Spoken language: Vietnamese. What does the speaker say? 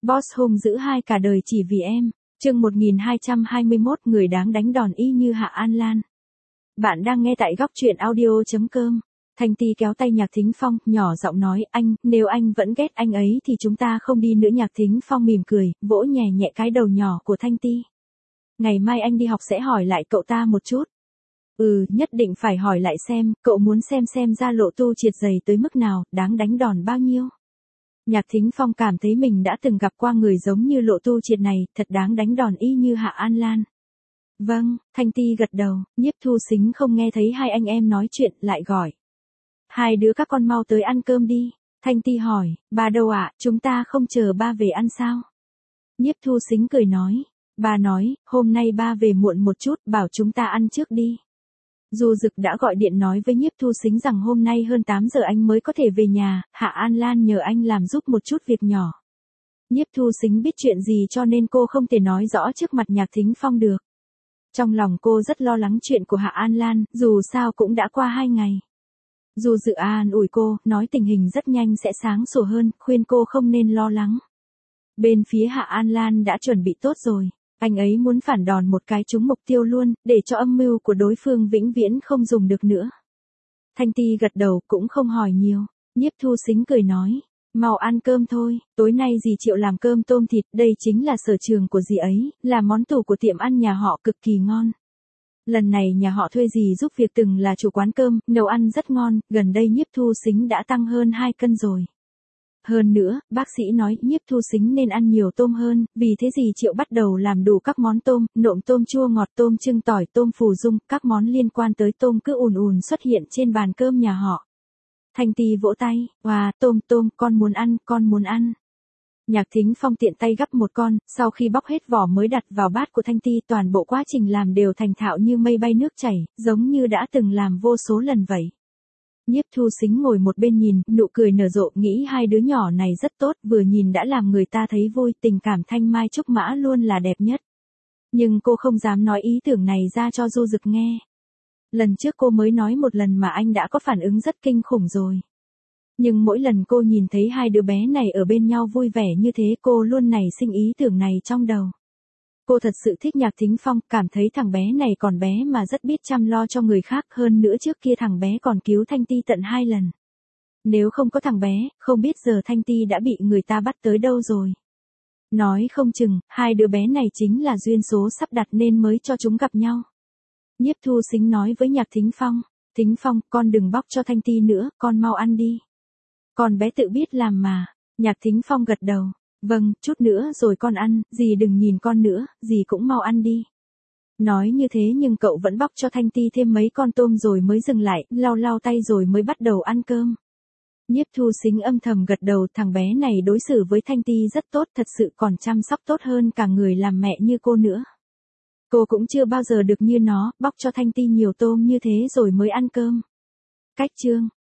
Boss hung dữ hai cả đời chỉ vì em. Chương 1221 người đáng đánh đòn y như Hạ An Lan. Bạn đang nghe tại góc truyện audio.com. Thanh Ti kéo tay Nhạc Thính Phong, nhỏ giọng nói, anh, nếu anh vẫn ghét anh ấy thì chúng ta không đi nữa. Nhạc Thính Phong mỉm cười, vỗ nhẹ nhẹ cái đầu nhỏ của Thanh Ti. Ngày mai anh đi học sẽ hỏi lại cậu ta một chút. Nhất định phải hỏi lại xem, cậu muốn xem ra Lộ Tu triệt dày tới mức nào, đáng đánh đòn bao nhiêu. Nhạc Thính Phong cảm thấy mình đã từng gặp qua người giống như Lộ Tu triệt này, thật đáng đánh đòn y như Hạ An Lan. Vâng, Thanh Ti gật đầu, Nhiếp Thu Sính không nghe thấy hai anh em nói chuyện, lại gọi. Hai đứa các con mau tới ăn cơm đi. Thanh Ti hỏi, ba đâu ạ, chúng ta không chờ ba về ăn sao? Nhiếp Thu Sính cười nói, ba nói, hôm nay ba về muộn một chút, bảo chúng ta ăn trước đi. Du Dực đã gọi điện nói với Nhiếp Thu Sính rằng hôm nay hơn 8 giờ anh mới có thể về nhà, Hạ An Lan nhờ anh làm giúp một chút việc nhỏ. Nhiếp Thu Sính biết chuyện gì cho nên cô không thể nói rõ trước mặt Nhạc Thính Phong được. Trong lòng cô rất lo lắng chuyện của Hạ An Lan, dù sao cũng đã qua 2 ngày. Du Dực an ủi cô, nói tình hình rất nhanh sẽ sáng sủa hơn, khuyên cô không nên lo lắng. Bên phía Hạ An Lan đã chuẩn bị tốt rồi. Anh ấy muốn phản đòn một cái trúng mục tiêu luôn, để cho âm mưu của đối phương vĩnh viễn không dùng được nữa. Thanh Ti gật đầu, cũng không hỏi nhiều. Nhiếp Thu Sính cười nói, mau ăn cơm thôi, tối nay dì Triệu làm cơm tôm thịt, đây chính là sở trường của dì ấy, là món tủ của tiệm ăn nhà họ cực kỳ ngon. Lần này nhà họ thuê dì giúp việc từng là chủ quán cơm, nấu ăn rất ngon, gần đây Nhiếp Thu Sính đã tăng hơn 2 cân rồi. Hơn nữa, bác sĩ nói Nhiếp Thu Sính nên ăn nhiều tôm hơn, vì thế dì Triệu bắt đầu làm đủ các món tôm, nộm tôm chua ngọt, tôm chưng tỏi, tôm phù dung, các món liên quan tới tôm cứ ùn ùn xuất hiện trên bàn cơm nhà họ. Thanh Ti vỗ tay, wow, tôm, con muốn ăn. Nhạc Thính Phong tiện tay gắp một con, sau khi bóc hết vỏ mới đặt vào bát của Thanh Ti, toàn bộ quá trình làm đều thành thạo như mây bay nước chảy, giống như đã từng làm vô số lần vậy. Nhiếp Thu Sính ngồi một bên nhìn, nụ cười nở rộ, nghĩ hai đứa nhỏ này rất tốt, vừa nhìn đã làm người ta thấy vui, tình cảm thanh mai trúc mã luôn là đẹp nhất. Nhưng cô không dám nói ý tưởng này ra cho Du Dực nghe. Lần trước cô mới nói một lần mà anh đã có phản ứng rất kinh khủng rồi. Nhưng mỗi lần cô nhìn thấy hai đứa bé này ở bên nhau vui vẻ như thế, cô luôn nảy sinh ý tưởng này trong đầu. Cô thật sự thích Nhạc Thính Phong, cảm thấy thằng bé này còn bé mà rất biết chăm lo cho người khác, hơn nữa trước kia thằng bé còn cứu Thanh Ti tận 2 lần. Nếu không có thằng bé, không biết giờ Thanh Ti đã bị người ta bắt tới đâu rồi. Nói không chừng, hai đứa bé này chính là duyên số sắp đặt nên mới cho chúng gặp nhau. Nhiếp Thu Sính nói với Nhạc Thính Phong, Thính Phong, con đừng bóc cho Thanh Ti nữa, con mau ăn đi. Con bé tự biết làm mà. Nhạc Thính Phong gật đầu. Vâng, chút nữa rồi con ăn, dì đừng nhìn con nữa, dì cũng mau ăn đi. Nói như thế nhưng cậu vẫn bóc cho Thanh Ti thêm mấy con tôm rồi mới dừng lại, lau tay rồi mới bắt đầu ăn cơm. Nhiếp Thu Sính âm thầm gật đầu, thằng bé này đối xử với Thanh Ti rất tốt, thật sự còn chăm sóc tốt hơn cả người làm mẹ như cô nữa. Cô cũng chưa bao giờ được như nó, bóc cho Thanh Ti nhiều tôm như thế rồi mới ăn cơm. Cách chương